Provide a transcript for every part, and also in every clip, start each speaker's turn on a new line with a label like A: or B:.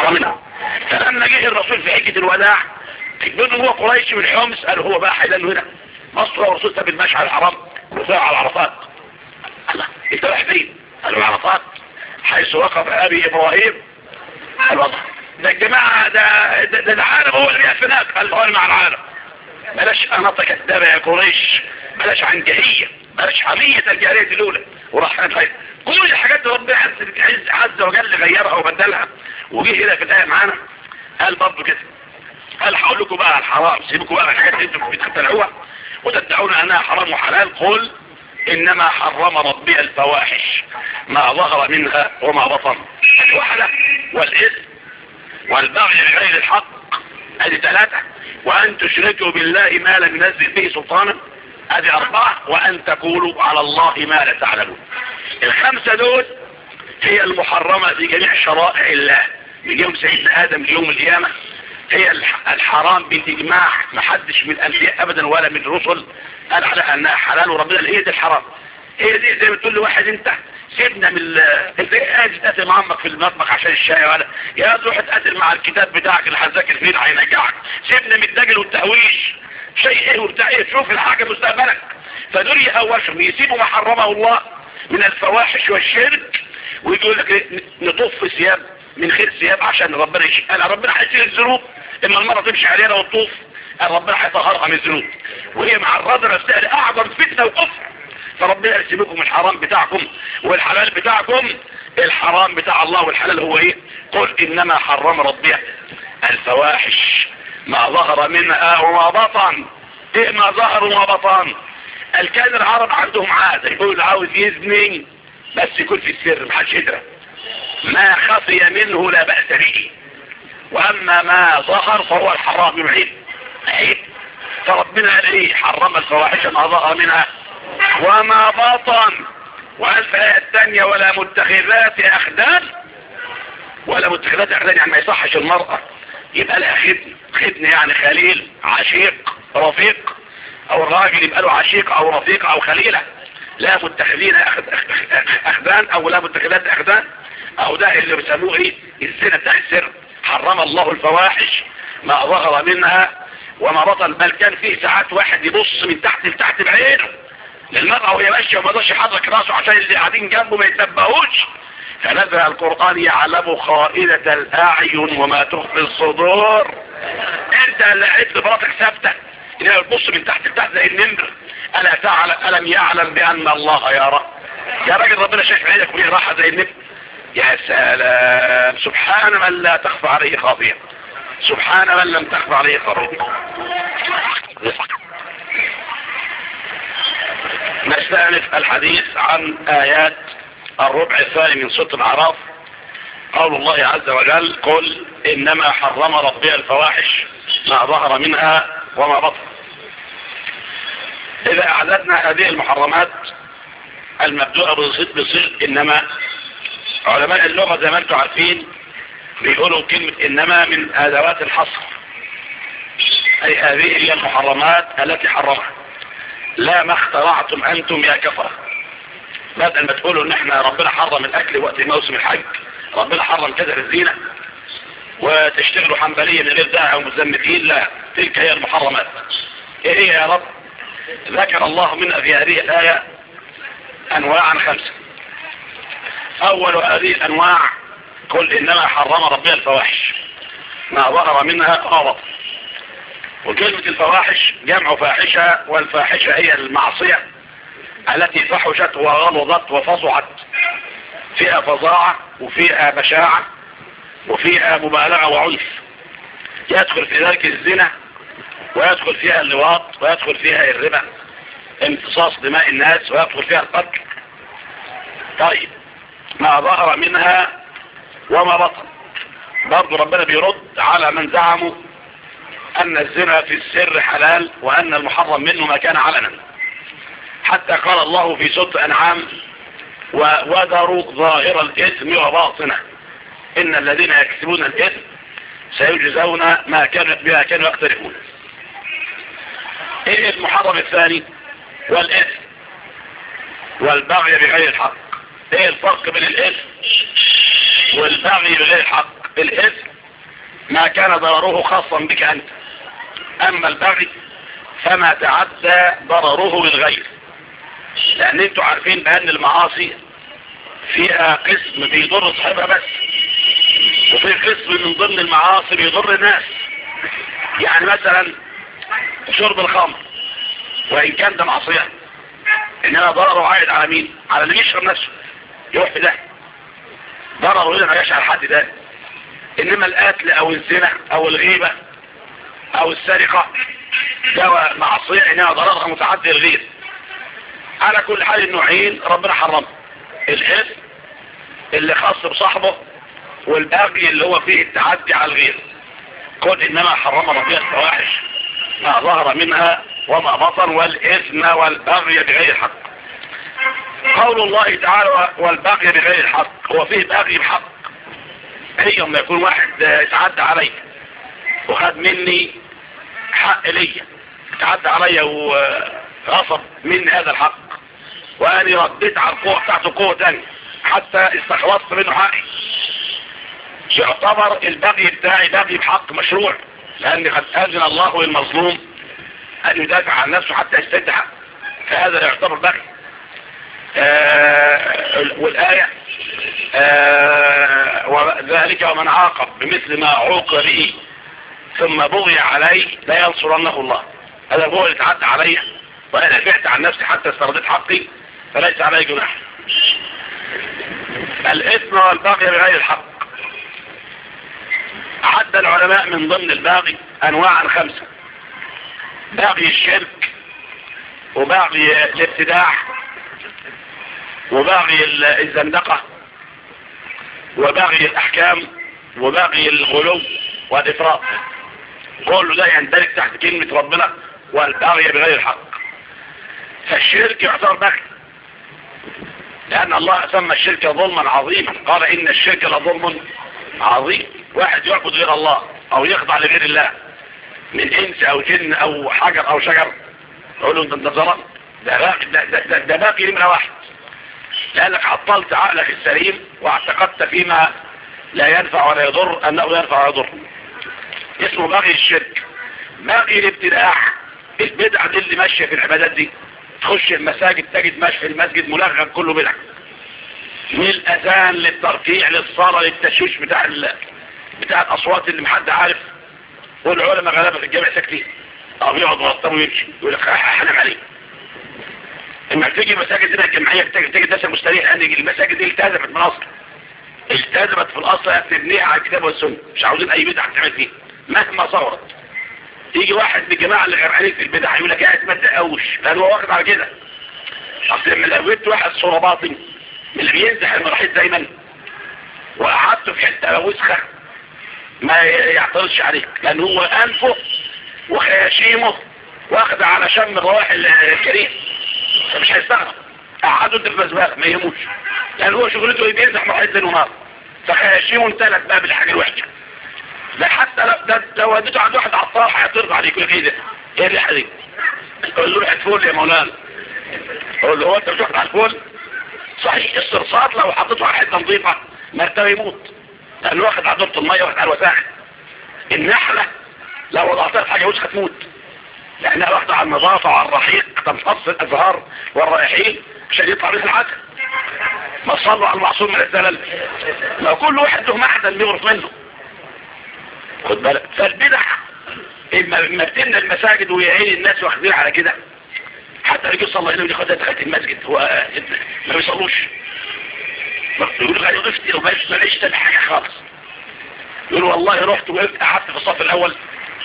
A: ظهر منها. فلما جه الرسول في حجة الوداع بيقول هو قريش من حمص، قال هو بقى حيلان هنا مصر، والرسول ثابت المشعر الحرام وساعة على عرفات. الله انت رايح فين؟ قالوا عرفات حيث وقف ابي ابراهيم. قال والله ده الجماعة ده العالم هو اللي بيقف هناك. قال له مع العالم بلاش اناطة كدابة يا قريش، بلاش عنجهية، بلاش حمية الجاهلية الاولى. وراح خير كل الحاجات دي ربنا عز وجل غيرها وبدلها. وجه هنا في الآية معانا قال برضه كده، قال هقول لكم بقى الحرام، سيبكم بقى الحاجات اللي انتم بتخترعوها وتدعون انها حرام وحلال. قل انما حرم ربي الفواحش ما ظهر منها وما بطن، الوحدة والاثم والبغي بغير الحق، ادي 3. وان تشركوا بالله ما لم ينزل به سلطانا، ادي 4. وان تقولوا على الله ما لا تعلمون. ال5 دول هي المحرمة في جميع شرائع الله من يوم سيدنا آدم ليوم القيامة. هي الحرام بالاجماع، ما حدش من الانبياء ابدا ولا من الرسل قال عليها انها حلال، وربنا قال هي دي الحرام. هي دي زي ما تقول لواحد انت سيبنا من انت قاعد تقاتل مع عمك في المطبخ عشان الشاي، ولا يا تروح تقاتل مع الكتاب بتاعك اللي هتذاكر فيه اللي هينجحك. سيبنا من الدجل والتهويش، شيء ايه وبتاع ايه، شوف الحاجه مستقبلك. فدول يهوشهم يسيبوا ما حرمه الله من الفواحش والشرك، ويقول لك نطف ثياب من خير ثياب عشان ربنا قال ربنا هيشيل الذنوب اما المرة تمشي علينا وتطوف، قال ربنا هيطهرها من الذنوب، وهي معرضة نفسها لأعظم فتنة وكفر. فربنا يسيبكم الحرام بتاعكم والحلال بتاعكم. الحرام بتاع الله والحلال هو ايه؟ قل انما حرم ربي الفواحش ما ظهر منها وما بطن. ايه ما ظهر وما بطن؟ قال كان العرب عندهم عادة يقول عاوز يزني بس يكون في السر محدش يدري، ما خفي منه لا بأس به، واما ما ظهر فهو الحرام العيب عيب. فربنا قال ايه؟ حرم الفواحش ما ظهر منها وما بطن. وقال في الآية الثانية ولا متخذات اخدان. ولا متخذات اخدان يعني ما يصحش المرأة يبقى لها خدن يعني خليل عشيق رفيق، او الراجل يبقى له عشيق او رفيق او خليلة. لا متخذين اخدان او لا متخذات اخدان، او ده اللي بيسموه ايه؟ الزنا بتاع السر. حرم الله الفواحش ما ظهر منها وما بطن. بل كان فيه ساعات واحد يبص من تحت لتحت بعينه للمرأة وهي ماشية وما يقدرش يحرك راسه عشان اللي قاعدين جنبه ما يتنبهوش. فنزل القرآن يعلم خائنة الأعين وما تخفي الصدور. انت اللي قعدت لمراتك ثابته انها تبص من تحت لتحت زي النمر. ألم يعلم بأن الله يرى؟ يا راجل ربنا شايف عينك وهي راحة زي النمر. يا سلام، سبحان من لا تخفى عليه خافية، سبحان من لم تخفى عليه خافية. نستأنف الحديث عن آيات الربع الثاني من سورة الأعراف. قول الله عز وجل قل إنما حرم ربي الفواحش ما ظهر منها وما بطن. إذا أعددنا هذه المحرمات المبدوءة بصيغة إنما، علماء اللغة زي ما انتم عارفين بيقولوا كلمة إنما من أدوات الحصر، أي هذه هي المحرمات التي حرمها، لا ما اخترعتم أنتم يا كفرة. بدل ما تقولوا ان احنا ربنا حرم الاكل وقت موسم الحج، ربنا حرم كذا الزينة وتشتغلوا حنبلية من غير داعي ومزمتين، لا، تلك هي المحرمات. ايه هي يا رب؟ ذكر الله منها في هذه الآية انواعا 5. اول هذه الانواع قل انما حرم ربي الفواحش ما ظهر منها وما بطن. وكلمة الفواحش جمع فاحشة، والفاحشة هي المعصية التي فحشت وغلظت وفظعت، فيها فظاعة وفيها بشاعة وفيها مبالغة وعنف. يدخل في ذلك الزنا، ويدخل فيها اللواط، ويدخل فيها الربا، امتصاص دماء الناس، ويدخل فيها القتل. طيب ما ظهر منها وما بطن، برضو ربنا بيرد على من زعموا ان الزنا في السر حلال وان المحرم منه ما كان علنا. حتى قال الله في سورة الأنعام وذروا ظاهر الإثم وباطنه إن الذين يكسبون الإثم سيجزون ما كانوا يقترفون. إيه المحرم الثاني؟ والإثم والبغي بغير الحق. إيه الفرق بين الإثم والبغي بغير الحق؟ الإثم ما كان ضرره خاصا بك أنت. أما البغي فما تعدى ضرره للغير، لأن انتوا عارفين بأن المعاصي فيها قسم بيضر صاحبها بس، وفي قسم من ضمن المعاصي بيضر الناس. يعني مثلا شرب الخمر، وإن كان ده معصية، إنما ضرره عائد على مين؟ على اللي بيشرب نفسه، يروح في ده، ضرره هنا ما جاش على حد ده. إنما القتل أو الزنا أو الغيبة أو السرقة ده معصية، إنما ضررها متعدي الغير. على كل حال النوعين ربنا حرمه، الإثم اللي خاص بصاحبه، والبغي اللي هو فيه التعدي على الغير. قل إنما حرم ربنا الفواحش ما ظهر منها وما بطن والإثم والبغي بغير حق. قول الله تعالى والبغي بغير الحق، هو فيه بغي بحق. هي لما يكون واحد اتعدى علي وخد مني حق ليا، اتعدى علي وغصب مني هذا الحق، وأنا رديت على القوة بتاعته قوة تانية حتى استخلصت منه حقي، يعتبر البغي بتاعي بغي بحق مشروع، لأن قد أذن الله للمظلوم أن يدافع عن نفسه حتى يستد حق، فهذا يعتبر بغي. والآية وذلك ومن عاقب بمثل ما عوقب به ثم بغي عليه لا ينصرنه الله. هذا هو اللي تعدى علي وأنا دافعت عن نفسي حتى استرديت حقي، فليس علي جناح. الإثم والبغي بغير الحق. عد العلماء من ضمن الباغي أنواعا 5: باغي الشرك، وباغي الابتداع، وباغي الزندقة، وباغي الأحكام، وباغي الغلو والإفراط. كل ده يندرج تحت كلمة ربنا والباغي بغير الحق. فالشرك يعتبر باغي، لأن الله سمى الشرك ظلما عظيما، قال إن الشرك لظلم عظيم. واحد يعبد غير الله أو يخضع لغير الله من إنس أو جن أو حجر أو شجر، يقول له أنت ظلم، ده باقي نمرة 1، لأنك عطلت عقلك السليم واعتقدت فيما لا ينفع ولا يضر أنه ينفع ولا يضر. اسمه باقي الشرك. باقي الابتداع، البدع دي اللي ماشية في العبادات دي، تخش المساجد تجد ماشي في المسجد ملغم كله بدع، من الأذان للتركيع للصلاة للتشويش بتاع الأصوات اللي محد عارف، والعلماء غلبة في الجامع ساكتين أو يقعد مرتبه ويمشي يقول لك حنم عليه. لما تيجي مساجد هنا الجمعية تجد ناس مستريح، لأن المساجد دي التزمت من أصل، التزمت في الأصل تبنيها على الكتاب والسنة، مش عاوزين أي بدعة تعمل فيه مهما صورت. يجي واحد من الجماعة اللي غير في البدع يقول لك قاعد ما تقوش، لأن هو واخد على كده. أصل لما لقيت واحد صورة باطن من اللي بينزح المراحيض دايما وقعدته في حتة وسخة ما يعترضش عليك، لأن هو أنفه وخياشيمه واخد على شم الروائح الكريم، فمش هيستغرب. قعدوا انت في مزبالة ما يهموش، لأن هو شغلته بينزح مراحيض ليل ونهار، فخياشيمه امتلت بقى بالحاجة الوحشة. ده حتى لو وديته عند واحد عطار هيعترض عليك يقول ايه ده؟ ايه الريحة دي؟ يقول له ريحة فول يا مولانا. يقول له هو انت بتاخد على الفول؟ صحيح الصرصار لو حطيته على حته نظيفه مرتبه يموت، لانه واخد على دورة الميه واخد على الوساخه. النحله لو وضعتها في حاجه وسخه تموت، لانها واخده على النظافه وعلى الرحيق، تمتص الازهار والرائحين عشان يطلع بيه العسل. ما صلوا على المعصوم من الزلل. لو كل واحد له معدن بيغرف منه. خد بالك. فالبدع اما بتمنى المساجد ويعين الناس واخدين على كده، حتى يجي يصلي هنا وياخد دخلت المسجد هو ما بيصلوش، يقول غير ضفتي وماليش تاني حاجه خالص. يقول والله رحت وقفت قعدت في الصف الاول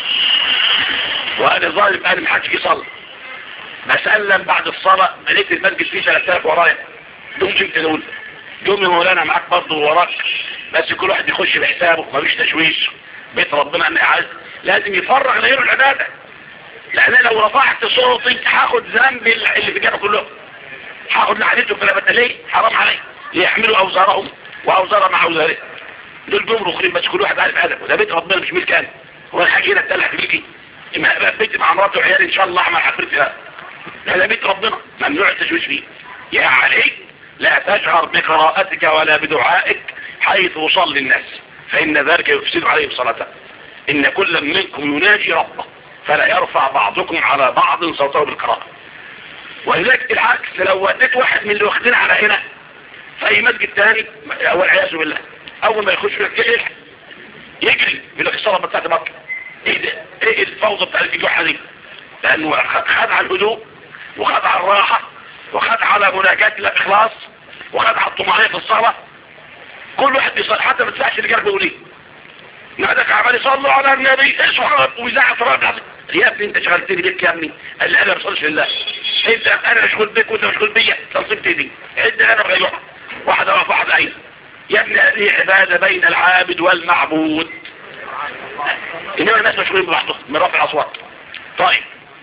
A: وانا ظالم انا ما حدش يصلي، بسلم بعد الصلاه لقيت المسجد فيه 3000 ورايا. دوم جبت دول دوم يا مولانا معاك برضه وراك، بس كل واحد يخش بحسابه مفيش تشويش. بيت ربنا ان عايز لازم يفرغ غيره العباده، لان لو رفعت صوتي هاخد ذنب اللي في الجنة كلهم، هاخد لعنته في الابداليه، حرام علي ليحملوا اوزارهم واوزار مع اوزاره. دول جمر وخرين، بس كل واحد عارف ادب، وده بيت ربنا مش ملك انا. هو الحاجه هنا اتلح بيكي بيتي مع مراته وعيالي ان شاء الله اعمل حفرتي ده. هذا بيت ربنا ممنوع التشويش فيه. يا عليك لا تجهر بقراءتك ولا بدعائك حيث يصلي الناس، فان ذلك يفسد عليهم صلاتهم. إن كل منكم يناجي ربه فلا يرفع بعضكم على بعض صوته بالقراءة. ولذلك العكس، لو وديت واحد من اللي واخدين على هنا في أي مسجد تاني والعياذ بالله، أول ما يخش يجري يقول لك الصلاة بتاعت مكة. إيه ده؟ إيه الفوضى بتاعت الجحة دي؟ لأنه خد على الهدوء وخد على الراحة وخد على مناجاة الإخلاص وخد على الطمأنينة في الصلاة. كل واحد بيصلي حتى ما تسمعش اللي قلبه ليه نادك عمال يصلوا على النبي اصحاب ويزعق فرق. يا ابني انت شغلتني بيك يا ابني. قال لي انا ما بصليش لله. انت انا مشغول بيك وانت مشغول بيا تنصيبتي دي عندي انا بغيرها واحد واقف واحد ايه يا ابني. هذه عباده بين العابد والمعبود، انما الناس مشغولين ببعضهم من رفع الاصوات. طيب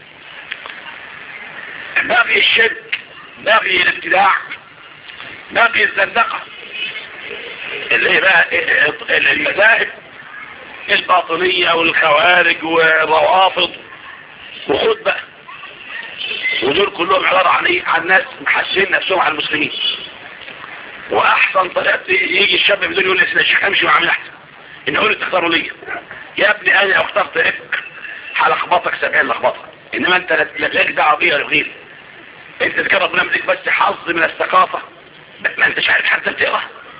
A: باقي الشرك، باقي الابتداع، باقي الزندقه اللي هي بقى المذاهب الباطنية والخوارج والروافض وخد بقى. ودول كلهم عبارة عن ناس محسين نفسهم على المسلمين. واحسن طريقة يجي الشاب بدون يقول لي يا شيخ امشي مع مين احسن؟ ان اقول تختاروا ليا يا ابني. انا لو اخترت ابك هلخبطك 70 لخبطه، انما انت لا لك دعوه بيا ولا بغيري. انت كده ربنا مديك بس حظ من الثقافه، ما انتش عارف حتى تقرا.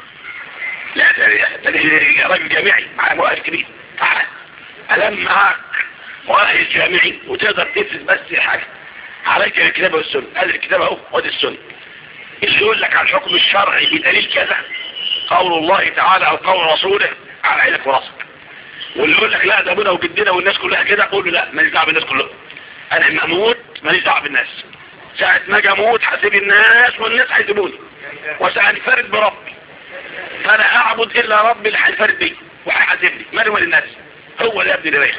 A: لا ده راجل جامعي معاه مؤهل كبير. تعال ألم معاك مؤهل جامعي وتقدر تدرس بس حاجة عليك الكتاب والسنة. هذا الكتاب اهو وادي السنة. اللي يقول لك عن الحكم الشرعي بدليل كذا قول الله تعالى او قول رسوله على عينك وراسك. واللي يقول لك لا ده ابونا وجدنا والناس كلها كده قول له لا ماليش دعوه بالناس كلهم. انا لما اموت ماليش دعوه بالناس. ساعة ما اجي اموت هسيب الناس والناس هيسيبوني وسأنفرد بربي. فانا اعبد الا ربي اللي هينفرد بي وهيحاسبني مالي ولا الناس. هو ده يا ابني اللي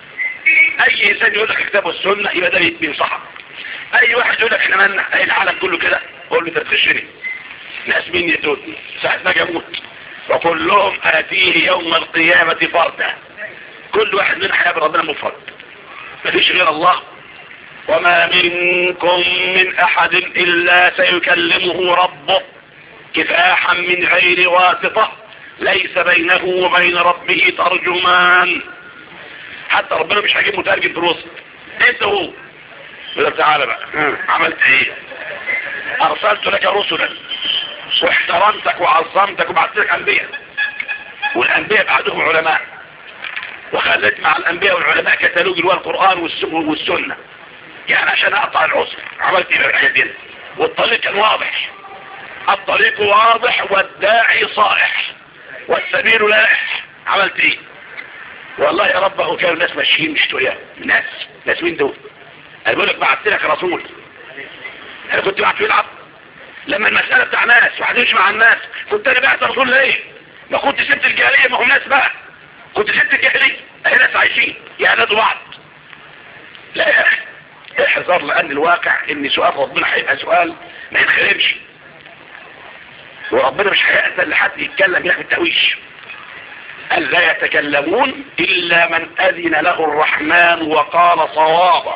A: اي انسان يقول لك الكتاب والسنه يبقى ده بينصحك. اي واحد يقول لك احنا مالنا العالم كله كده قول له انت بتخشني. ناس مين يدودني ساعة ما اجي اموت وكلهم اتيه يوم القيامة فردا. كل واحد منهم هيقابل ربنا مفرد مفيش غير الله. وما منكم من احد الا سيكلمه ربه كفاحا من غير واسطة ليس بينه وبين ربه ترجمان. حتى ربنا مش هيجيب مترجم في الوسط. انت هو يقول تعالى بقى عملت ايه؟ ارسلت لك رسلا واحترمتك وعظمتك وبعثت لك انبياء والانبياء بعدهم علماء وخليت مع الانبياء والعلماء كتالوج اللي هو القرآن والسنة. يعني عشان اقطع العسر عملت ايه بالحاجات دي؟ والطريق كان واضح. الطريق واضح والداعي صائح والسبيل لائح. عملت ايه؟ والله يا رب هو كانوا الناس ماشيين مش تويا ناس مين دول؟ انا بقول لك بعثت لك رسول. انا كنت بعت يلعب لما المسألة بتاع ناس وهتمشي مع الناس. كنت انا بعت رسول ليه؟ ما كنت سبت الجاهلية ما هم ناس بقى. كنت سبت الجاهلية اهي ناس عايشين يعندوا بعض. لا يا اخي احذر لان الواقع ان سؤال ربنا هيبقى سؤال ما ينخرمش. وربنا مش هيأذن لحد يتكلم ياخد التأويش. قال لا يتكلمون إلا من أذن له الرحمن وقال صوابا.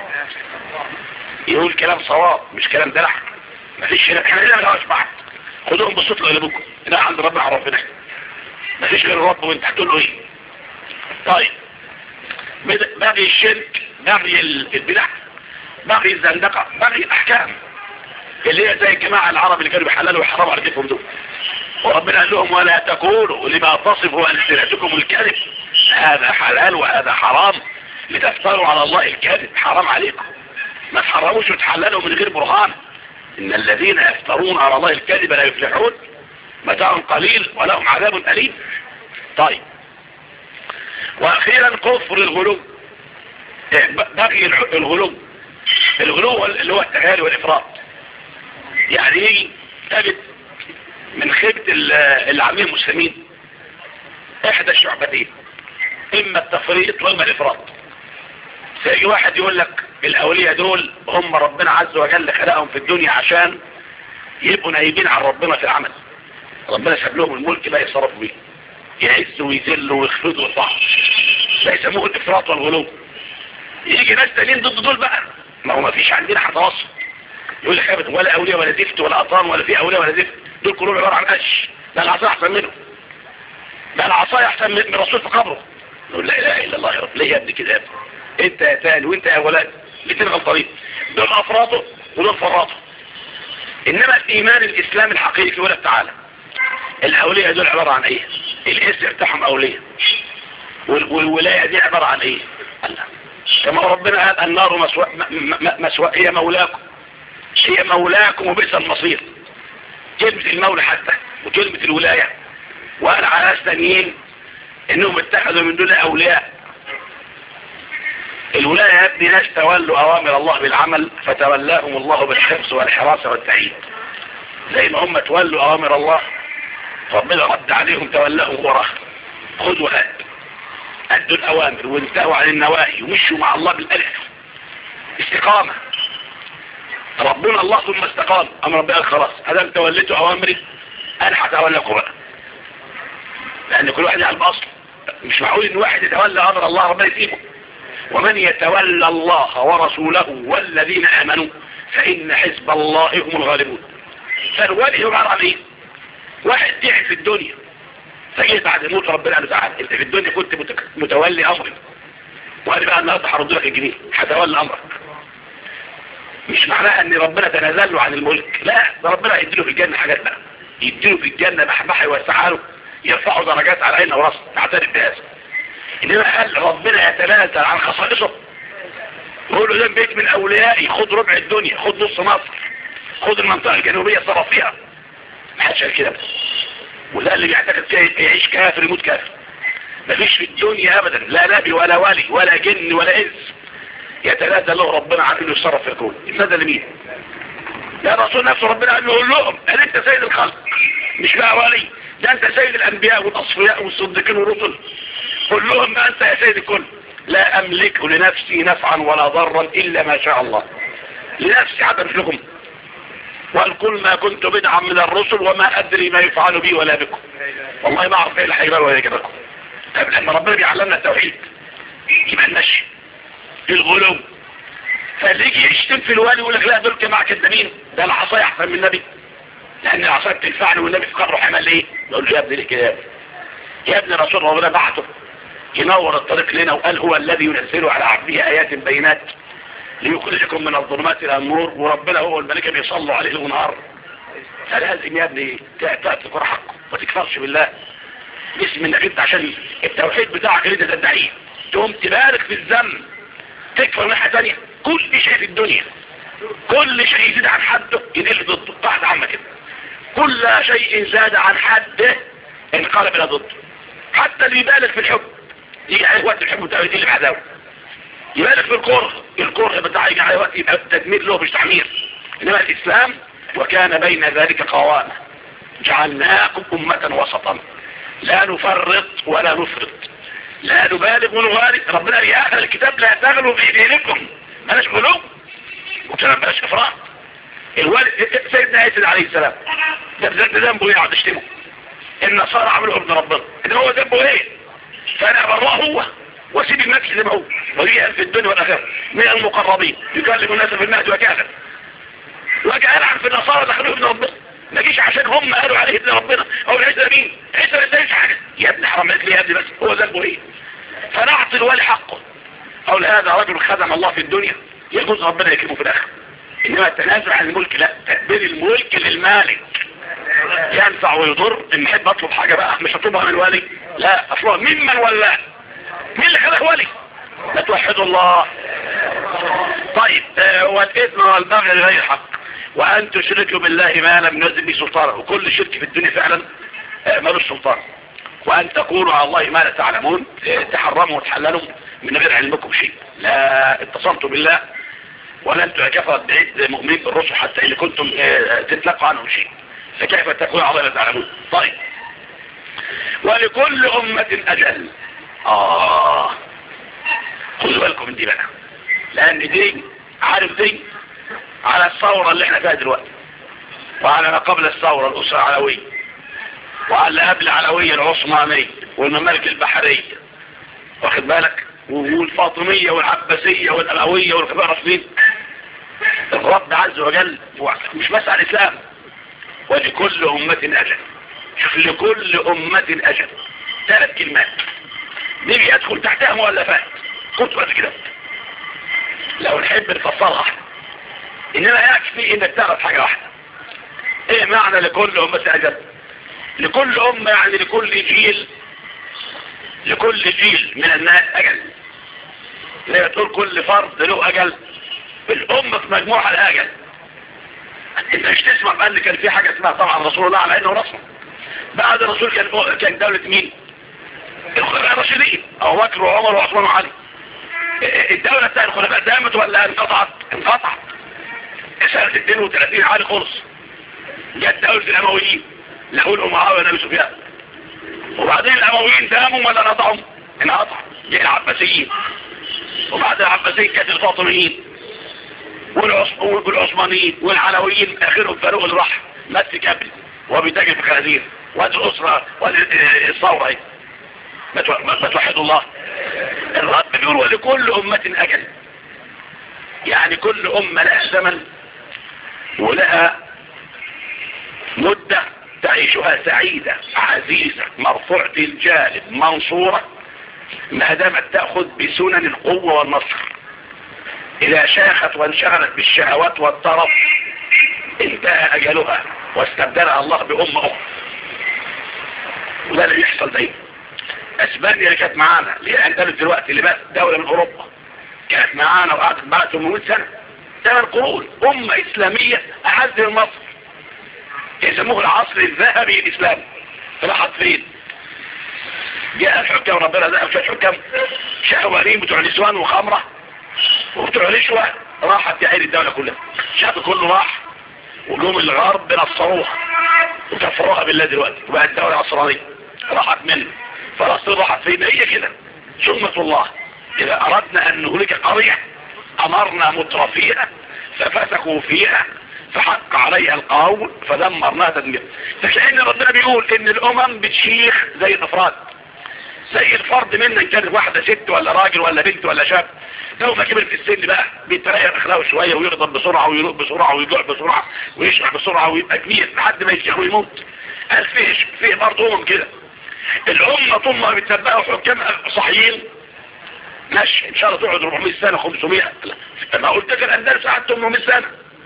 A: يقول كلام صواب مش كلام دلع. مفيش هنا احنا هنا ملهاش بعض. خدوهم بالصوت لقلبكم لا عند ربنا عرفنا. مفيش غير الرب وانت هتقول له ايه؟ طيب باقي الشرك باقي البدع باقي الزندقة باقي الأحكام اللي هي زي الجماعة العرب اللي كانوا بيحللوا ويحرموا على كيفهم دول. وربنا قال لهم ولا تقولوا لما تصفوا ألسنتكم الكذب هذا حلال وهذا حرام لتفتروا على الله الكذب. حرام عليكم ما تحرموش وتحللوا من غير برهان. إن الذين يفترون على الله الكذب لا يفلحون متاع قليل ولهم عذاب أليم. طيب وأخيرا كفر الغلو. بقي الغلو اللي هو التهالي والإفراط. يعني يجي ثابت من خيبة العامين المسلمين احدى الشعبتين اما التفريط واما الافراط. فيجي واحد يقول لك الاولياء دول هم ربنا عز وجل خلقهم في الدنيا عشان يبقوا نايبين عن ربنا في العمل. ربنا ساب لهم الملك بقى يتصرفوا بيه يعزوا ويذلوا ويخفضوا ويرفعوا. ده يسموه الافراط والغلو. يجي ناس تانيين ضد دول بقى ما هو ما فيش عندنا هتواصل. يقول لك ابدا ولا اولياء ولا زفت ولا اطران ولا في اولياء ولا زفت. دول كلهم عباره عن قش. ده العصايه احسن منه. ده العصايه احسن من الرسول في قبره. نقول لا اله الا الله يا رب. ليه يا ابني كده يا ابني؟ انت يا تاني وانت يا ولاد الاثنين غلطانين، دول افراطه ودول فراطه. انما الايمان الاسلامي الحقيقي يقول لك تعالى الاولياء دول عباره عن ايه؟ الاسم بتاعهم اولياء، والولايه دي عباره عن ايه؟ الله. كما ربنا قال النار مسوى هي مولاكم، هي مولاكم وبئس المصير. كلمه المولى حتى وكلمه الولايه، وانا على ناس تانيين انهم اتخذوا من دون اولياء. الولايه يا ابني ناس تولوا اوامر الله بالعمل فتولاهم الله بالحفظ والحراسه والتعيين. زي ما هم تولوا اوامر الله ربنا رد عليهم تولاهم وراه، خذ وهات، ادوا الاوامر وانتهوا عن النواهي ومشوا مع الله بالالف استقامه. ربنا الله ثم استقام، امر ربنا قال خلاص ادام توليتوا اوامري انا هتولىكم بقى، لان كل واحد يعلم اصله. مش معقول ان واحد يتولى امر الله ربنا يسيبه. ومن يتولى الله ورسوله والذين امنوا فان حزب الله هم الغالبون. فالولي هو عباره عن ايه؟ واحد تعب في الدنيا فجيت بعد موت ربنا قال له تعالى انت في الدنيا كنت متولي امري، وانا بقى النهارده هرد لك الجنيه هتولى امرك. مش معناها ان ربنا تنازل له عن الملك، لا، ده ربنا هيديله في الجنه حاجات بقى، يديله في الجنه بحبحه يوسعها له، يرفعوا درجات على عينه وراسه، تعترف بهذا. انما هل ربنا يتنازل عن خصائصه؟ يقول له ده بيت من اوليائي، خد ربع الدنيا، خد نص مصر، خد المنطقه الجنوبيه صرف فيها. ما حدش قال كده. وده اللي بيعتقد فيها يعيش كافر يموت كافر. مفيش في الدنيا ابدا لا نبي ولا ولي ولا جن ولا انس يتنازل له ربنا عن انه يتصرف في الكون. يتنازل لمين؟ يا رسول نفسه ربنا قال له يقول لهم قال انت سيد الخلق، مش بقى ولي، ده انت سيد الانبياء والاصفياء والصديقين والرسل. قل لهم بقى انت يا سيد الكل لا املك لنفسي نفعا ولا ضرا الا ما شاء الله. لنفسي عبر لكم والكل ما كنت بدعا من الرسل وما ادري ما يفعل بي ولا بكم. والله ما اعرف ايه اللي هيبقى ولا يجيبكم. طب لما ربنا بيعلمنا التوحيد يبقى النشي الغلو، فاللي يجي يشتم في الوالي يقول لك لا دول جماعه كذابين، ده العصايه احسن من النبي لان العصايه بتنفعني والنبي في قبره عمل ايه؟ يقول له يا ابني ليه كده يا ابني؟ يا ابني رسول ربنا بعته ينور الطريق لنا وقال هو الذي ينزل على عبده ايات بينات ليخرجكم من الظلمات الى النور، وربنا هو الملائكه بيصلوا عليه ليل ونهار. فلازم يا ابني تأتي فرحك وما تكفرش بالله باسم انك انت عشان التوحيد بتاعك اللي انت تدعيه تقوم تبارك في الذنب تكفر ناحيه ثانيه. كل شيء في الدنيا كل شيء يزيد عن حده ينقل ضده، قاعده عامه كده، كل شيء زاد عن حده انقلب الى ضده. حتى اللي يبالغ في الحب يجي عليه وقت الحب بتاعه يقلب عداوه، يبالغ في الكره بتاعه يجي عليه وقت يبقى تدمير له مش تحمير. انما الاسلام وكان بين ذلك قوامه جعلناكم امه وسطا لا نفرط ولا نفرط لا نبالغ ونغالي. ربنا يا اهل الكتاب لا تغلوا في دينكم، بلاش غلو وكلام بلاش افراط. الوالد سيدنا عيسى عليه السلام ده ذنبه ايه؟ يقعد يشتمه النصارى عملوا ابن ربنا، ان هو ذنبه ايه؟ فانا ابراه هو واسيب المسح زي ما هو ويجي في الدنيا والاخره من المقربين يكلم الناس في المهد وكهلا. واجي العن في النصارى دخلوا ابن ربنا، ما جيش عشان هم قالوا عليه ابن ربنا او عيسى مين؟ عيسى ما يسالش حاجه. يا ابني حرام عليك ليه يا ابني؟ بس هو ذنبه ايه؟ فنعطي الولي حقه. قول هذا رجل خدم الله في الدنيا يجوز ربنا يكرمه في الاخره. انما التنازل عن الملك لا، تدبير الملك للمالك ينفع ويضر. ان احب اطلب حاجه بقى مش هطلبها من الولي، لا اطلبها ممن ولاه. مين اللي خلاه ولي؟ لا توحدوا الله. طيب والاثم والبغي غير حق وان تشركوا بالله ما لم ينزل به سلطانه، وكل شرك في الدنيا فعلا مالوش سلطان. وان تقولوا على الله ما لا تعلمون، تحرموا وتحللوا من غير علمكم شيء. لا اتصلتوا بالله ولا انتم كفرت بعيد مؤمنين بالرسل حتى اللي كنتم تتلقوا عنهم شيء، فكيف تقولوا على الله لا تعلمون؟ طيب ولكل امة اجل. خذوا بالكم من دي بقى، لان دي عارف دي على الثورة اللي احنا فيها دلوقتي وعلى ما قبل الثورة الاسرة العلوية وعلى قبل العلوية العثمانية والممالك البحرية، واخد بالك، والفاطمية والعباسية والأموية والخلفاء الراشدين. الرب عز وجل مش بس على الإسلام، ولكل أمة أجل. شوف لكل أمة أجل، 3 كلمات نيجي يدخل تحتها مؤلفات كتب قد كده لو نحب نفصلها، انما يكفي انك تعرف حاجة واحدة. ايه معنى لكل امة اجل؟ لكل امة يعني لكل جيل من الناس اجل. ليه تقول كل فرد له اجل؟ الامة في مجموعة الاجل. انت مش تسمع بقى ان كان في حاجة اسمها طبعا رسول الله على انه رسول. بعد الرسول كان دولة مين؟ الخلفاء الراشدين ابو بكر وعمر وعثمان وعلي. الدولة بتاع الخلفاء دامت ولا انقطعت؟ سنة 32 علي خلص، جت دولة الامويين لقوا معاوية ونبي سفيان، وبعدين الامويين داموا ولا انقطعوا؟ انقطعوا. جه العباسيين، وبعد العباسيين كانت الفاطميين والعثمانيين والعلويين، اخرهم فاروق الرح مات كابل وبيتاجر في خنازير، وادي الاسرة وادي الثورة. ما توحدوا الله. الرب بيقول ولكل امة اجل، يعني كل امة لها زمن ولها مدة تعيشها سعيدة عزيزة مرفوعة الجانب منصورة، ما دامت تأخذ بسنن القوة والنصر. إذا شاخت وانشغلت بالشهوات والطرف انتهى أجلها واستبدلها الله بأمة أخرى. وده اللي بيحصل دايما. اسبانيا اللي كانت معانا اللي هي اندلس دلوقتي اللي بقت دولة من اوروبا كانت معانا وقعدت معانا 800 سنة 8 قرون امة اسلامية اعز من مصر، يسموه العصر الذهبي الاسلامي. راحت فين؟ جاء الحكام ربنا ذهب شوية حكام شهوانين بتوع نسوان وخمرة وبتوع رشوة، راحت تعير الدولة كلها. الشعب كله راح وجوم الغرب نصروها وكفروها بالله دلوقتي وبقت دولة عصرانية راحت منه. فلسطين راحت فين؟ هي كده سنة الله. إذا أردنا أن نهلك قرية أمرنا مترفيها ففسقوا فيها فحق عليها القول فدمرناها تدمير. فكأن ربنا بيقول إن الأمم بتشيخ زي الأفراد، زي الفرد منا، كانت واحدة ست ولا راجل ولا بنت ولا شاب، لو ما كبر في السن بقى بيتريق اخلاقه شوية ويغضب بسرعة ويروق بسرعة ويجوع بسرعة ويشرح بسرعة ويبقى كبير لحد ما يشيخ ويموت. قال فيه برضه أمم كده. الأمة طول ما بتتبعوا حكام صحيين ماشي ان شاء الله تقعد 400 سنة 500. ما قلت لك الأندلس قعدت 800 سنة.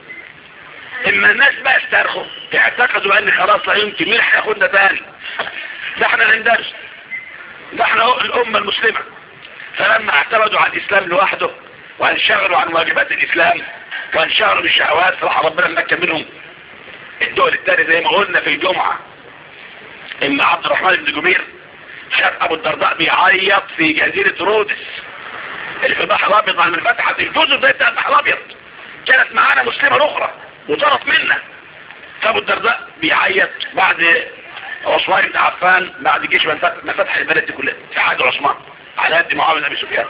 A: اما الناس بقى استرخوا اعتقدوا ان خلاص لا يمكن مين هياخدنا تاني. ده احنا الأندلس، ده احنا الأمة المسلمة. فلما اعتمدوا على الإسلام لوحده وانشغلوا عن واجبات الإسلام وانشغلوا بالشهوات فراح ربنا مكن منهم الدول التاني. زي ما قلنا في الجمعة ان عبد الرحمن بن جبير شاف ابو الدرداء بيعيط في جزيرة رودس اللي في البحر الابيض عن الفتحة. الجزر ده بتاع البحر الابيض كانت معانا مسلمة اخرى وطرف منا. فابو الدرداء بيعيط بعد عثمان بن عفان بعد جيش ما فتح البلد دي كلها في عهد عثمان على يد معاوية بن ابي سفيان.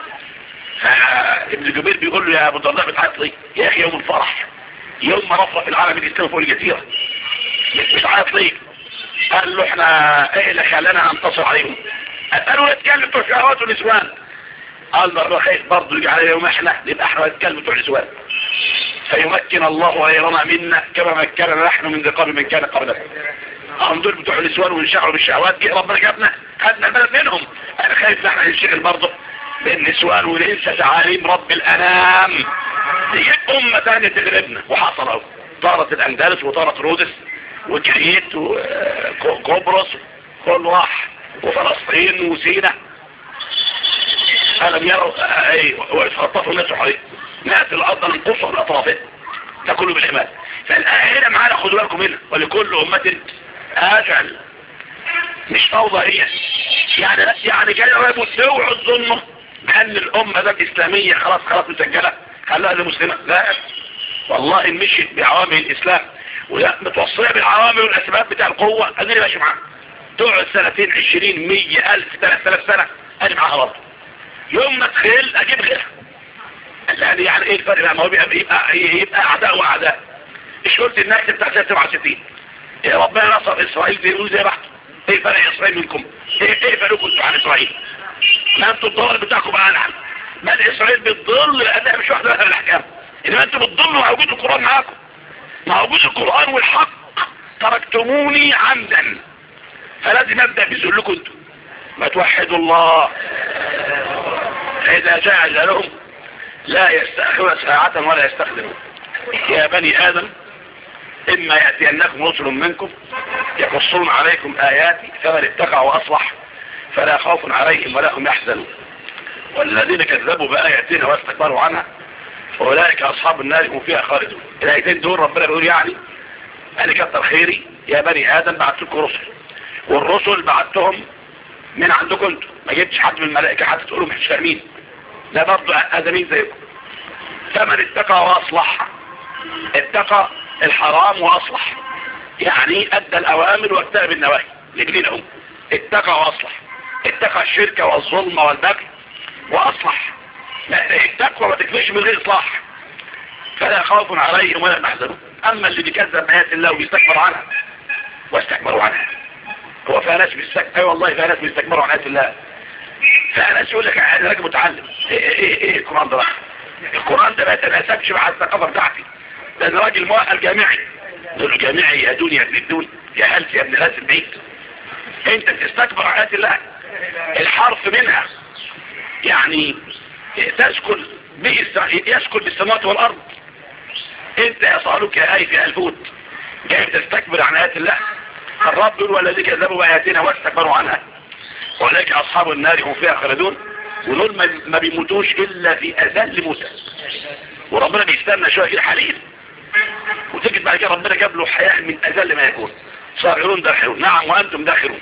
A: فابن جبير بيقول له يا ابو الدرداء بتعيط ليه؟ يا اخي يوم الفرح، يوم رفرف العالم الاسلامي فوق الجزيرة، بتعيط ليه؟ قال له احنا ايه اللي خلانا ننتصر عليهم؟ قالوا نتكلم بتوع شهوات ونسوان. قال له خير برضه يجي علينا يوم احنا نبقى احنا نتكلم بتوع نسوان فيمكن الله غيرنا منا كما مكننا نحن من رقاب من كان قبلنا. هم دول بتوع نسوان وانشغلوا بالشهوات، جه ربنا جابنا خدنا البلد منهم. انا خايف احنا ننشغل برضه بالنسوان وننسى تعاليم رب الانام يجيب امه ثانيه تغلبنا. وحصل اهو، طارت الاندلس وطارت رودس وكريت وقبرص كل راح وفلسطين وسيناء. ألم يروا ويتخطفوا الناس حواليه ناس الأرض ننقصها من أطرافها ده كله بالإيمان. فالآية هنا معانا خدوا بالكم منها ولكل أمة أجل مش فوضى هي. يعني كان يرابوا توعوا الظلم بأن الأمة ذات إسلامية خلاص مسجلة خلاها لمسلمة. لا والله مشيت بعوامل الإسلام ولا متوصية بالعوامل والأسباب بتاع القوة أنا ماشي معاها. تقعد سنتين 20 100 1000 3000 سنة أنا معاها برضه. يوم ما تخيل أجيب غيرها. يعني إيه الفرق؟ ما هو يبقى أعداء وأعداء. إيش قلت الناس بتاع 67 ربنا نصر إسرائيل بيقولوا زي بعض. إيه فرق إسرائيل منكم؟ إيه فرقكم انتوا عن إسرائيل؟ ما أنتوا الضوء بتاعكم أعلى. بل إسرائيل بتضل لأنها مش واحدة من الأحكام. إنما أنتوا بتضلوا مع وجود القرآن معاكم. مع وجود القرآن والحق تركتموني عمدا فلازم ابدأ بذلكم انتم. ما توحدوا الله فإذا جاء أجلهم لا يستأخرون ساعة ولا يستخدمون. يا بني آدم إما يأتينكم رسل منكم يقصون عليكم آياتي فمن اتقى وأصلح فلا خوف عليهم ولا هم يحزنون، والذين كذبوا بآياتنا واستكبروا عنها فأولئك أصحاب النار هم فيها خالدون. الآيتين دول ربنا بيقول يعني أنا كتر خيري يا بني آدم بعت لكم رسل، والرسل بعتهم من عندكم انتم، ما جبتش حد من الملائكة حتى تقولوا مش فاهمين، لا برضه آدمين زيكم. فمن اتقى وأصلح، اتقى الحرام وأصلح يعني أدى الأوامر واجتنب النواهي لجليلهم. اتقى وأصلح، اتقى الشرك والظلم والبغي وأصلح. التقوى ما تكفيش من غير إصلاح، فلا خوف عليهم ولا يحزنون. أما اللي بيكذب بآيات الله ويستكبر عنها واستكبروا عنها، هو فيها ناس بيستكبر، أي والله فيها ناس بيستكبروا عن آيات الله. فيها ناس يقول لك أنا راجل متعلم، إيه القرآن ده بقى؟ القرآن ده ما يتناسبش مع الثقافة بتاعتي، ده أنا راجل مؤهل جامعي. دول له جامعي يا دنيا يا ابن الدون يا هلس يا ابن هلس البعيد. أنت بتستكبر عن آيات الله، الحرف منها يعني تسكن يسكن بالسماوات والأرض. انت يا صالوك يا هاي في الفوت جاي تستكبر عن آيات الله. الرب يقول والذين كذبوا بآياتنا واستكبروا عنها أولئك أصحاب النار هم فيها خالدون. ودول ما بيموتوش إلا في أذل موتى، وربنا بيستنى شوية كده حليل وتجد بعد كده ربنا جاب له حياة من أذل ما يكون. صاغرون داخرون، نعم وأنتم داخرون.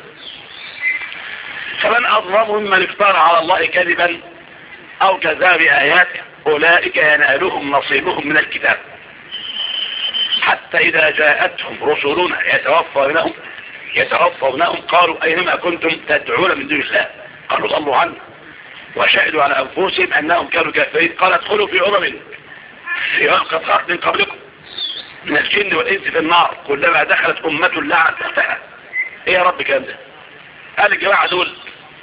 A: فمن أظلم ممن افترى على الله كذبا أو كذاب بآياته أولئك ينالهم نصيبهم من الكتاب حتى إذا جاءتهم رسلنا يتوفونهم قالوا أينما كنتم تدعون من دون الله قالوا ضلوا عنه وشهدوا على أنفسهم أنهم كانوا كافرين قال ادخلوا في قد خلت من قبلكم من الجن والإنس في النار كلما دخلت أمة لعنت أختها. إيه يا رب كان ده؟ قال الجماعة دول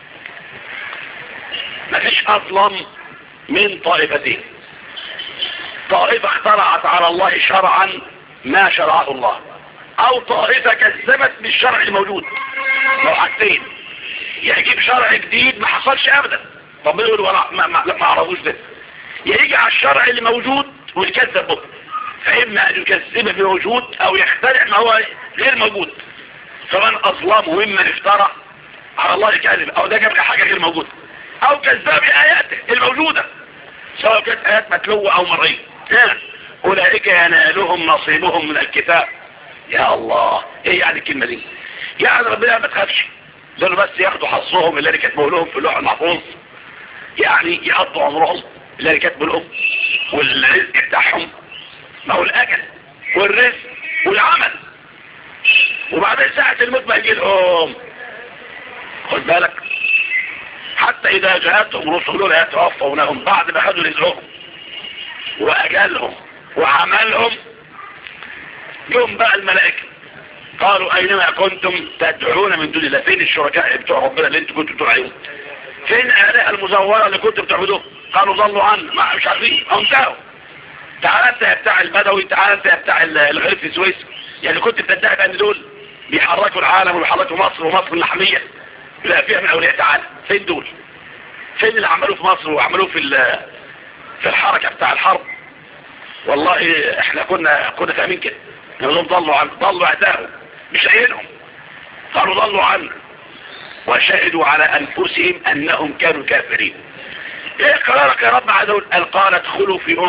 A: مفيش أظلم من طائفتين، طائفة اخترعت على الله شرعا ما شرعه الله، او طائفة كذبت بالشرع الموجود. لو حاجتين يجيب شرع جديد ما حصلش ابدا، طب يقول ما عرفوش ده، يجي على الشرع اللي موجود ويكذب به، فإما ان يكذب بموجود او يخترع ما هو غير موجود. فمن اظلم ممن افترى على الله كاذب او ده جاب حاجة غير موجودة او كذب بآياته الموجودة سواء كانت آيات متلوة او مرئية. أولئك ينالهم نصيبهم من الكتاب. يا الله ايه يعني الكلمة دي؟ يعني ربنا ما تخافش، دول بس ياخدوا حظهم اللي كاتبه لهم في اللوح المحفوظ، يعني يقضوا عمرهم اللي كاتبه لهم والرزق بتاعهم ما هو الاجل والرزق والعمل، وبعدين ساعة الموت ما يجي لهم. خد بالك حتى إذا جاءتهم رسلنا يتوفونهم بعد ما خدوا رزقهم وأجلهم وعملهم يوم بقى الملائكة قالوا أينما كنتم تدعون من دون الله، فين الشركاء بتوع ربنا اللي انتم كنتم بتوعيهم؟ فين الآلهة المزورة اللي كنتم بتعبدوها؟ قالوا ضلوا عنه مش عارفين او انتهوا. تعال انت يا بتاع البدوي، تعال انت يا بتاع الغرب في سويس، يعني كنت بتدعي بأن دول بيحركوا العالم ويحركوا مصر ومصر اللحمية لا فيها من أولياء تعالى. فين دول؟ فين اللي عملوه في مصر وعملوه في الحركة بتاع الحرب؟ والله احنا كنا فاهمين كده، انهم ضلوا اعدائهم مش لاقيينهم، قالوا ضلوا عنه وشهدوا على انفسهم انهم كانوا كافرين. ايه قرارك يا رب عدول؟ قال ادخلوا في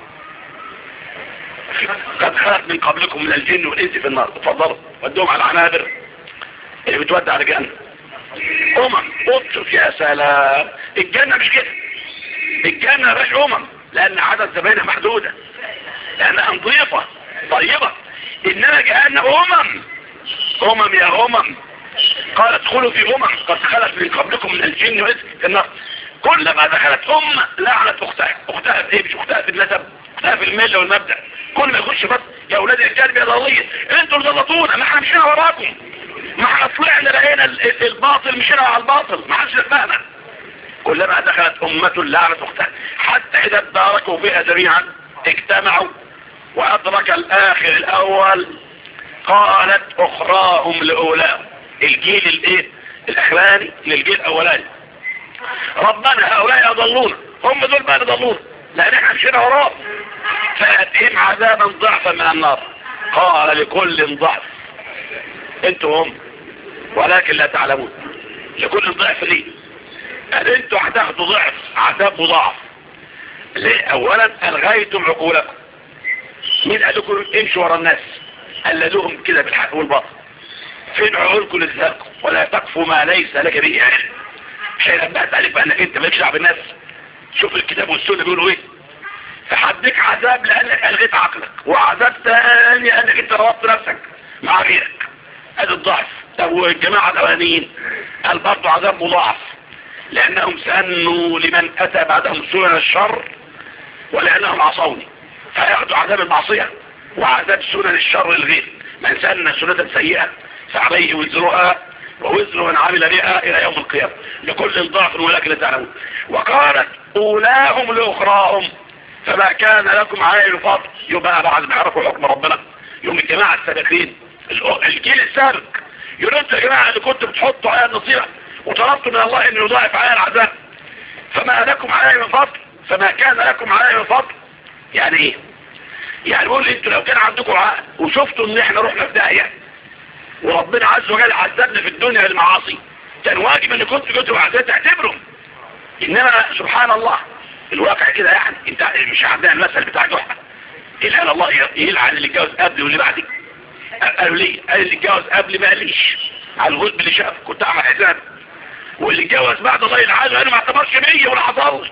A: قد خلت من قبلكم من الجن والانس في النار، اتفضلوا ودوهم على العنابر اللي بتودع على الجنة. اطرف يا سلام، الجنة مش كده، الجنة مش لان عدد زباينها محدودة لانها نظيفة طيبة، انما جهنم يا قال ادخلوا في قد خلت من قبلكم من الجن والانس في النار كلما دخلت لعنت اختها ايه؟ مش اختها في النسب، اختها في المله والمبدأ. كل ما يخش بس يا اولاد الكلب يا ضلية انتوا اللي ضلطونا، ما احنا مشينا وراكم، ما احنا طلعنا لقينا الباطل مشينا على الباطل، ما حدش نفهنا. كلما دخلت لعنت اختها حتى اذا اداركوا فيها جميعا اجتمعوا وادرك الاخر الاول قالت اخراهم لاولاهم، الجيل الاخراني للجيل الاولاني ربنا هؤلاء يضلون، هم دول بقى يضلون لان احنا مشينا وراهم. فيأتيهم عذابا ضعفا من النار. قال لكل ضعف، انتوا هم ولكن لا تعلمون. لكل ضعف ليه؟ قال انتوا هتاخدوا ضعف، عذاب مضاعف. ليه؟ اولا الغيتم عقولكم. مين قال لكم امشوا ورا الناس؟ قلدوهم كده بالحق والباطل. فين عقولكم لذاتكم؟ ولا تقفوا ما ليس لك به علم. حين نبهت عليك بانك انت مالكش دعوه بالناس. شوف الكتاب والسنه بيقولوا ايه. فحدك عذاب لانك الغيت عقلك، وعذاب ثاني لانك انت ربطت نفسك مع غيرك. هذا الضعف. طب والجماعه الاولانيين قال برضه عذاب مضاعف، لانهم سنوا لمن اتى بعدهم سنن الشر ولانهم عصوني، فياخذوا عذاب المعصيه وعذاب سنن الشر الغير. من سن سنه سيئه فعليه وزرها ووزر من عمل بها الى يوم القيامه. لكل ضعف ولكن لا تعلمون. وقالت اولاهم لاخراهم فما كان لكم عليه فضل. يبقى بعد ما يعرفوا حكم ربنا يوم الجماعه السابقين الجيل السابق يقولوا انتوا يا جماعه اللي كنتوا بتحطوا عليها النصيحه وطلبتوا من الله انه يضاعف عليها العذاب فما لكم عليه من فضل، فما كان لكم عليه من فضل. يعني ايه؟ يعني بقول انتوا لو كان عندكم عقل وشفتوا ان احنا رحنا في داهيه وربنا عز وجل عذبنا في الدنيا بالمعاصي، كان واجب ان كنتوا عايزين تعتبروا. انما سبحان الله الواقع كده. يعني انت مش عندنا المثل بتاع جحا يلعن الله يلعن اللي اتجوز قبلي واللي بعدي. قالوا ليه؟ قال اللي اتجوز قبلي ما قاليش على الغلب اللي شاف كنت اعمل حساب، واللي اتجوز بعد الله يلعنه انا ما اعتبرش بيا ولا حصل.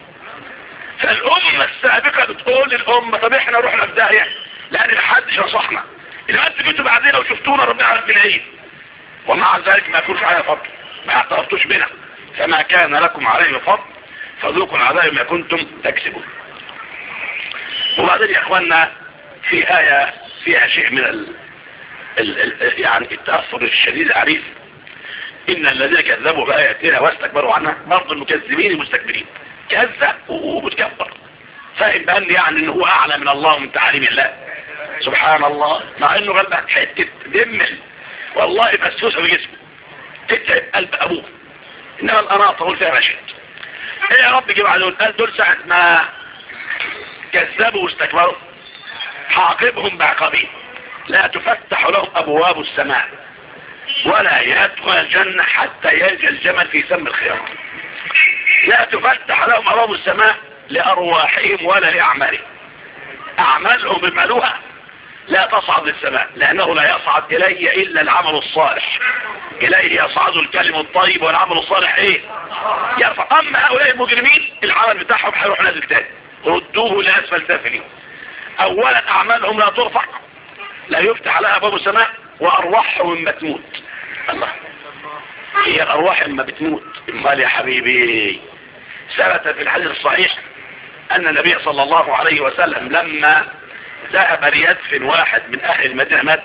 A: فالامه السابقه بتقول للامه طب احنا رحنا في داهيه لان محدش نصحنا، انما انتوا كنتوا بعدين لو شفتونا ربنا عارف بنا ايه، ومع ذلك ما يكونش علينا فضل، ما اعترفتوش بنا. فما كان لكم عليه فضل فذوقوا العذاب ما كنتم تكسبون. وبعدين يا اخواننا في آية فيها شيء من يعني التأثر الشديد العريف. إن الذين كذبوا بآياتنا واستكبروا عنها برضو المكذبين المستكبرين. كذب ومتكبر فاهم بأن يعني إنه هو أعلى من الله ومن تعاليم الله سبحان الله، مع إنه غلبة حتة دمل والله مسوسة بجسمه تتعب قلب أبوه. إنما الأناطة قول فيها مشهد ايه يا رب جماعة دول؟ قال دول ساعة ما كذبوا واستكبروا حاقبهم بعقابين لا تفتح لهم ابواب السماء ولا يدخل الجنة حتى يلج الجمل في سم الخياط. لا تفتح لهم ابواب السماء لارواحهم ولا لاعمالهم. اعمالهم بمالوها لا تصعد للسماء لانه لا يصعد الي الا العمل الصالح. اليه يصعد الكلم الطيب والعمل الصالح ايه يرفع. اما هؤلاء المجرمين العمل بتاعهم هيروح نازل تاني ردوه لاسفل سافلين. اولا اعمالهم لا ترفع لا يفتح لها باب السماء وارواحهم اما تموت. الله هي الارواح اما بتموت. امال يا حبيبي ثبت في الحديث الصحيح ان النبي صلى الله عليه وسلم لما ذهب ليدفن واحد من اهل المدينة مات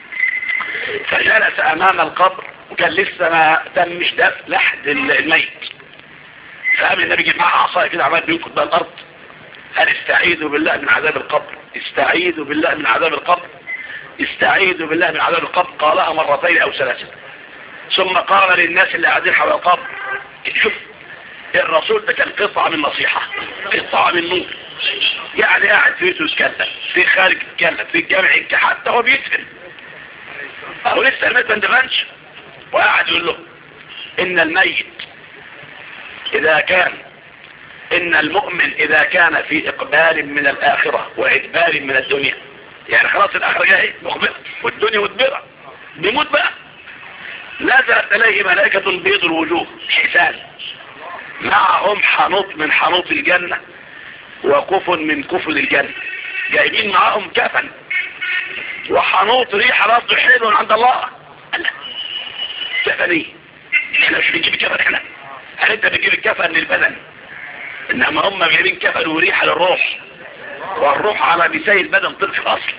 A: فجلس امام القبر وكان لسه ما تمش دفن لحد الميت. فقام النبي جيب معاه عصايه كده عمال بينكت بها الارض قال استعيذوا بالله من عذاب القبر، استعيذوا بالله من عذاب القبر، استعيذوا بالله من عذاب القبر. قالها مرتين او ثلاثه ثم قال للناس اللي قاعدين حول القبر شوف الرسول ده كان قطعه من نصيحه قطعه من نور. يعني قاعد في بيته يتكلم في خارج يتكلم في الجامع حتى هو بيدفن هو لسه الميت ما اندفنش وقاعد يقول له ان الميت اذا كان ان المؤمن اذا كان في اقبال من الاخرة وادبار من الدنيا يعني خلاص الاخرة جاية مقبلة والدنيا مدبرة بيموت بقى نزلت اليه ملائكة بيض الوجوه حسان معهم حنوط من حنوط الجنة وكفن من كفن الجنة جايبين معهم كفن وحنوط ريحة رفض حلو عند الله. كفن ايه؟ احنا مش بنجيب الكفن احنا هل انت بتجيب الكفن للبدن انما هم جايبين كفن وريحة للروح والروح على نساء البدن طلق الاصل.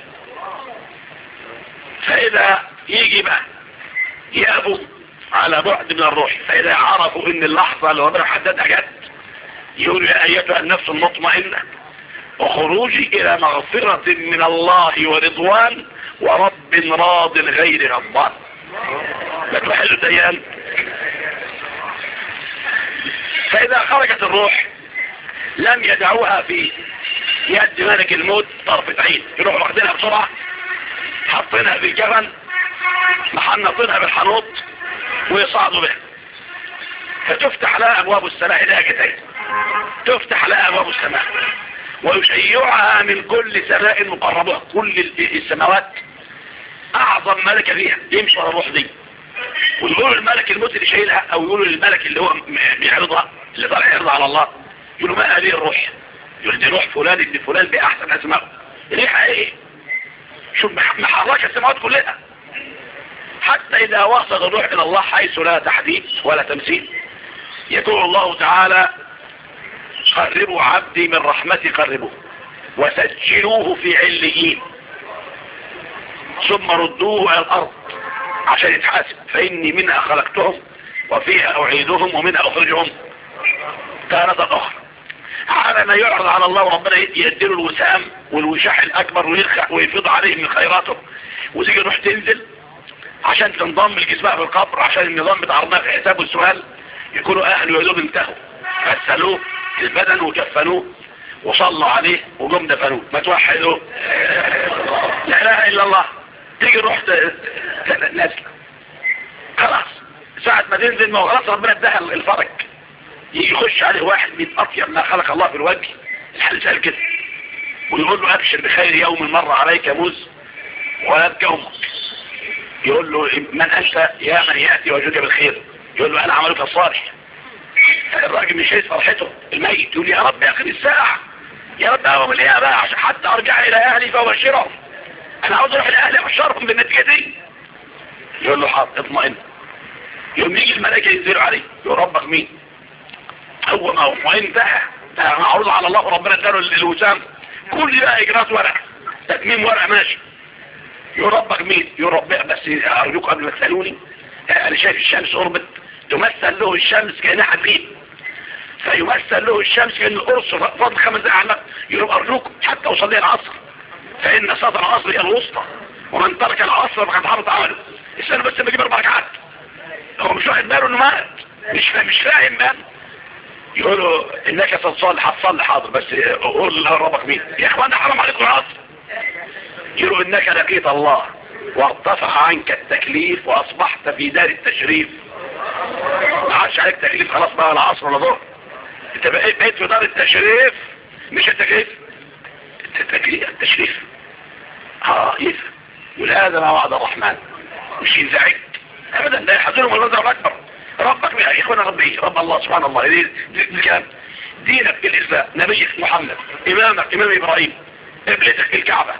A: فاذا يجي بقى يأبوا على بعد من الروح فاذا عرفوا ان اللحظة اللي ربنا حددها جت يقول يا ايتها النفس المطمئنة وخروجي الى مغفرة من الله ورضوان ورب راض غير غضبان. ما توحدوا ديان فإذا خرجت الروح لم يدعوها في يد ملك الموت طرفة عين، يروحوا واخدينها بسرعة حاطينها في الجبل محنطينها بالحنوط ويصعدوا بها، فتفتح لها أبواب السماء إلى تفتح لها أبواب السماء ويشيعها من كل سماء مقربة. كل السماوات أعظم ملكة فيها يمشي على الروح دي، ويقولوا الملك الموت اللي شايلها أو يقولوا للملك اللي هو بيعرضها اللي طالع يرضى على الله، يقولوا ما هذه الروح؟ يقول دي روح فلان ابن فلان بأحسن أسماء. ريحة إيه؟ شوف محركة السماوات كلها. حتى إذا وصل الروح إلى الله حيث لا تحديد ولا تمثيل يقول الله تعالى قربوا عبدي من رحمتي قربوه وسجلوه في عليين ثم ردوه على الأرض عشان يتحاسب، فإني منها خلقتهم وفيها أعيدهم ومنها أخرجهم تارة أخرى. على ما يعرض على الله وربنا يديله الوسام والوشاح الأكبر ويرخع ويفيض عليه من خيراته، وتيجي روح تنزل عشان تنضم لجسمها في القبر، عشان النظام بتاع ربنا في حسابه السؤال يكونوا أهل ويدوب انتهوا، غسلوه البدن وكفنوه وصلوا عليه وجم دفنوه. ما توحدوا لا اله الا الله. تيجي روح نازله خلاص ساعة ما تنزل ما خلاص ربنا اداها الفرج، يجي يخش عليه واحد من اطيب ما خلق الله في الوجه، الحديث قال كده، ويقول له ابشر بخير يوم مر عليك موز ويبكى امك. يقول له من انت يا من ياتي وجهك بالخير؟ يقول له انا عملك الصالح. الراجل مش عايز فرحته الميت، يقول يا رب اخر الساعة، يا رب اقوم الايه بقى عشان حتى ارجع الى اهلي فابشرهم، انا عاوز اروح لاهلي ابشرهم بالنتيجة دي. يقول له حاضر اطمئن. يوم يجي الملائكة ينزلوا عليه يقول ربك مين؟ هو ما هو اطمئن ده معروض على الله وربنا اداله الوسام، كل بقى اجراءات ورق تتميم ورق ماشي. يقول ربك مين؟ يقول ربك بس ارجوك قبل ما تسالوني انا شايف الشمس قربت، تمثل له الشمس كأنها حديد، فيمثل له الشمس كأن القرص فضل 5 دقائق على يقول أرجوكم حتى أصلي العصر فإن صلاة العصر هي الوسطى ومن ترك العصر فقد حبط عمله. السنة بس بجيب 4 ركعات، هو مش واخد باله إنه مات، مش فاهم بقى. يقولوا إنك تصلي هتصلي حاضر بس قول لربك مين؟ يا إخوانا حرام عليكم العصر. يقولوا إنك لقيت الله وارتفع عنك التكليف وأصبحت في دار التشريف، ما عادش عليك تكليف خلاص بقى ولا عصر ولا ظهر، انت بقيت في دار التشريف مش التكليف، التشريف يفهم. وهذا ما وعد الرحمن مش ينزعج ابدا، لا يحزنهم المنظر الاكبر. ربك يا اخوانا ربي رب الله سبحان الله دي الكلام. دينك الاسلام، نبيك محمد، امامك امام ابراهيم، قبلتك الكعبه،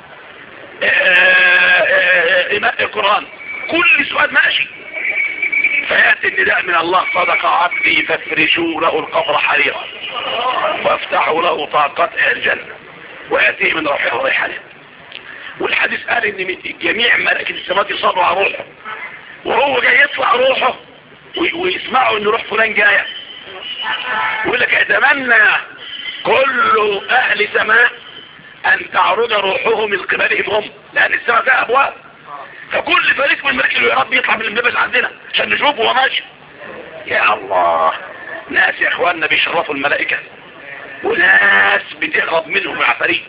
A: امام القران، كل سؤال ماشي. فيأتي النداء من الله صدق عبدي فافرشوا له القبر حريرا وافتحوا له طاقات اهل الجنة ويأتيه من روحه ريحانه. والحديث قال ان جميع ملائكة السماوات يصلوا على روحه، وهو جاي يطلع روحه ويسمعوا ان روح فلان جاية، ويقول لك يتمنى كل اهل سماء ان تعرض روحه من قبلهم هم، لان السماء فيها ابواب، فكل فريق من الملك يا رب يطلع من الملبس عندنا عشان نشوفه وهو ماشي. يا الله، ناس يا اخواننا بيشرفوا الملائكة وناس بتهرب منهم العفاريت.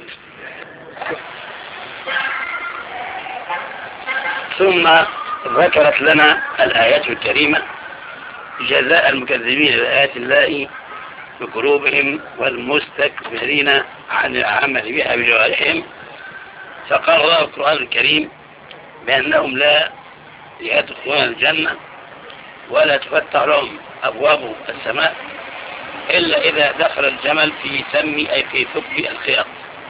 B: ثم ذكرت لنا الآيات الكريمة جزاء المكذبين بآيات الله بقلوبهم والمستكبرين عن العمل بها بجوارحهم. فقرر القرآن الكريم بأنهم لا يدخلون الجنة ولا تفتح لهم أبواب السماء إلا إذا دخل الجمل في سم أي في ثقب الخياط.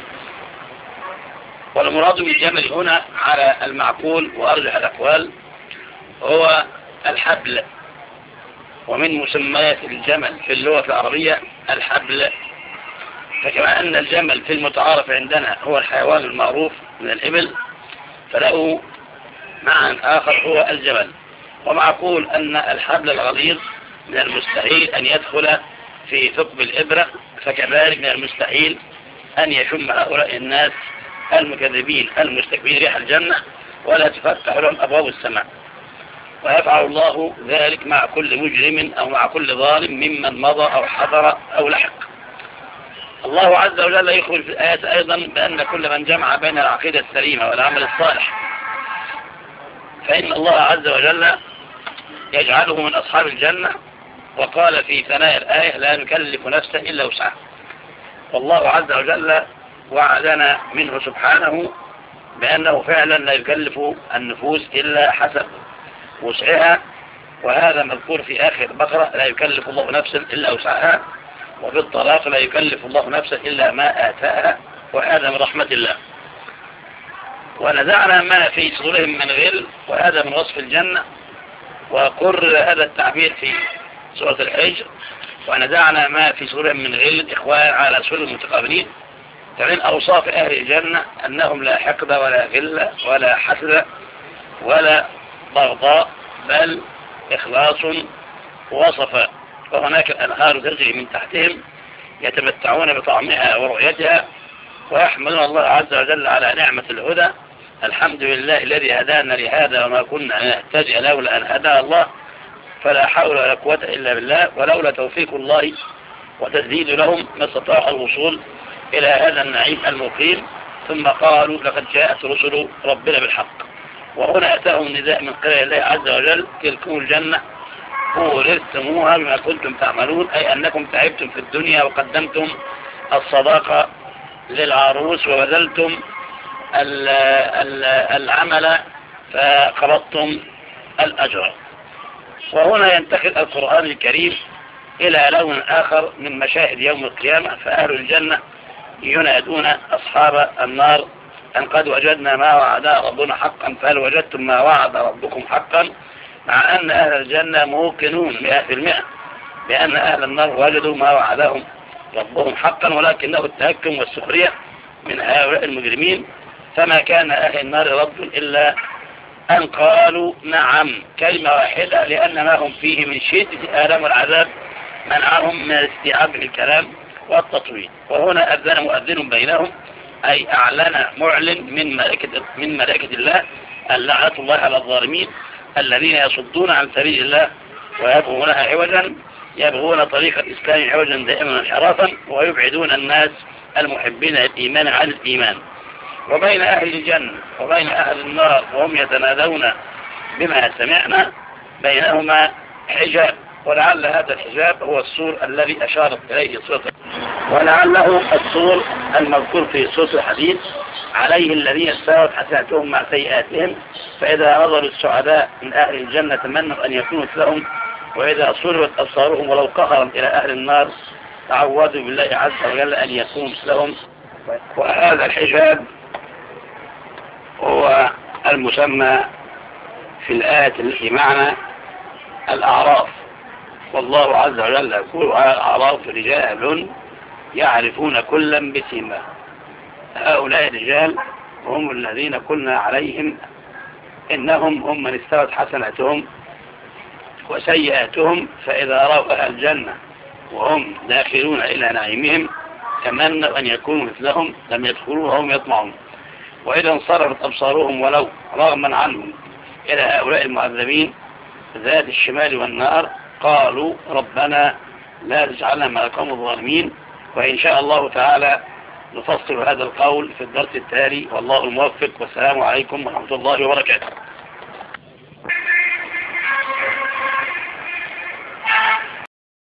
B: والمراد بالجمل هنا على المعقول وأرجح الأقوال هو الحبل، ومن مسميات الجمل في اللغة العربية الحبل. فكما أن الجمل في المتعارف عندنا هو الحيوان المعروف من الإبل، فله معنى آخر هو الجمل. ومعقول أن الحبل الغليظ من المستحيل أن يدخل في ثقب الإبرة، فكذلك من المستحيل أن يشم هؤلاء الناس المكذبين المستكبرين ريح الجنة ولا تفتح لهم أبواب السماء. ويفعل الله ذلك مع كل مجرم أو مع كل ظالم ممن مضى أو حضر أو لحق. الله عز وجل يخبر في الآيات أيضا بأن كل من جمع بين العقيدة السليمة والعمل الصالح فإن الله عز وجل يجعله من أصحاب الجنة. وقال في ثنايا الآية لا نكلف نفسا إلا وسعها. والله عز وجل وعدنا منه سبحانه بأنه فعلا لا يكلف النفوس إلا حسب وسعها، وهذا مذكور في آخر البقرة لا يكلف الله نفسا إلا وسعها، وفي الطلاق لا يكلف الله نفسا إلا ما آتاها، وهذا من رحمة الله. ونزعنا ما في صدورهم من غل، وهذا من وصف الجنة، وقرر هذا التعبير في سورة الحجر ونزعنا ما في صدورهم من غل إخوان على سور المتقابلين. فمن أوصاف أهل الجنة أنهم لا حقد ولا غل ولا حسد ولا بغضاء، بل إخلاص وصفاء. وهناك الأنهار تجري من تحتهم يتمتعون بطعمها ورؤيتها ويحمدون الله عز وجل على نعمة الهدى. الحمد لله الذي هدانا لهذا وما كنا نهتدي لولا أن هدانا الله، فلا حول ولا قوة إلا بالله، ولولا توفيق الله وتسديد لهم ما استطاعوا الوصول إلى هذا النعيم المقيم. ثم قالوا لقد جاءت رسل ربنا بالحق. وهنا أتاهم نداء من قبل الله عز وجل تلكم الجنة ورثتموها بما كنتم تعملون، أي أنكم تعبتم في الدنيا وقدمتم الصداقة للعروس وبذلتم العمل فقبضتم الأجر. وهنا ينتقل القرآن الكريم إلى لون آخر من مشاهد يوم القيامة، فأهل الجنة ينادون أصحاب النار أن قد وجدنا ما وعدنا ربنا حقا فهل وجدتم ما وعد ربكم حقا، مع أن أهل الجنة موقنون 100% بأن أهل النار وجدوا ما وعدهم ربهم حقا، ولكنه التهكم والسخرية من هؤلاء المجرمين. فما كان أهل النار رد إلا أن قالوا نعم كلمة واحدة، لأن ما هم فيه من شدة آلام العذاب منعهم من الاستيعاب بالكلام والتطويل. وهنا أذن مؤذن بينهم، أي أعلن معلن من ملائكة الله اللعنة الله على الظالمين الذين يصدون عن سبيل الله ويبغونها عوجا، يبغون طريق الإسلام عوجا دائما انحرافا، ويبعدون الناس المحبين للإيمان عن الإيمان. وبين أهل الجنة وبين أهل النار وهم يتنادون بما سمعنا بينهما حجاب، ولعل هذا الحجاب هو السور الذي أشارت إليه سورة، ولعله السور المذكور في سورة الحديث عليه الذين استوت حسناتهم مع سيئاتهم، فإذا نظروا السعداء من أهل الجنة تمنوا أن يكونوا مثلهم، وإذا صرفت أبصارهم ولو قهرا إلى أهل النار تعوذوا بالله عز وجل أن يكونوا مثلهم. وهذا الحجاب هو المسمى في الآية التي معنا الأعراف. والله عز وجل يقول على الأعراف رجال يعرفون كلا بسيماهم. هؤلاء الرجال هم الذين قلنا عليهم إنهم هم من استوت حسناتهم وسيئاتهم، فإذا رأوا أهل الجنة وهم داخلون إلى نعيمهم تمنوا أن يكونوا مثلهم، لم يدخلوا وهم يطمعون. وإذا انصرفت أبصارهم ولو رغما عنهم إلى هؤلاء المعذبين ذات الشمال والنار قالوا ربنا لا تجعلنا مع القوم الظالمين. وإن شاء الله تعالى نفصل هذا القول في الدرس التالي، والله الموفق، والسلام عليكم ورحمة الله وبركاته.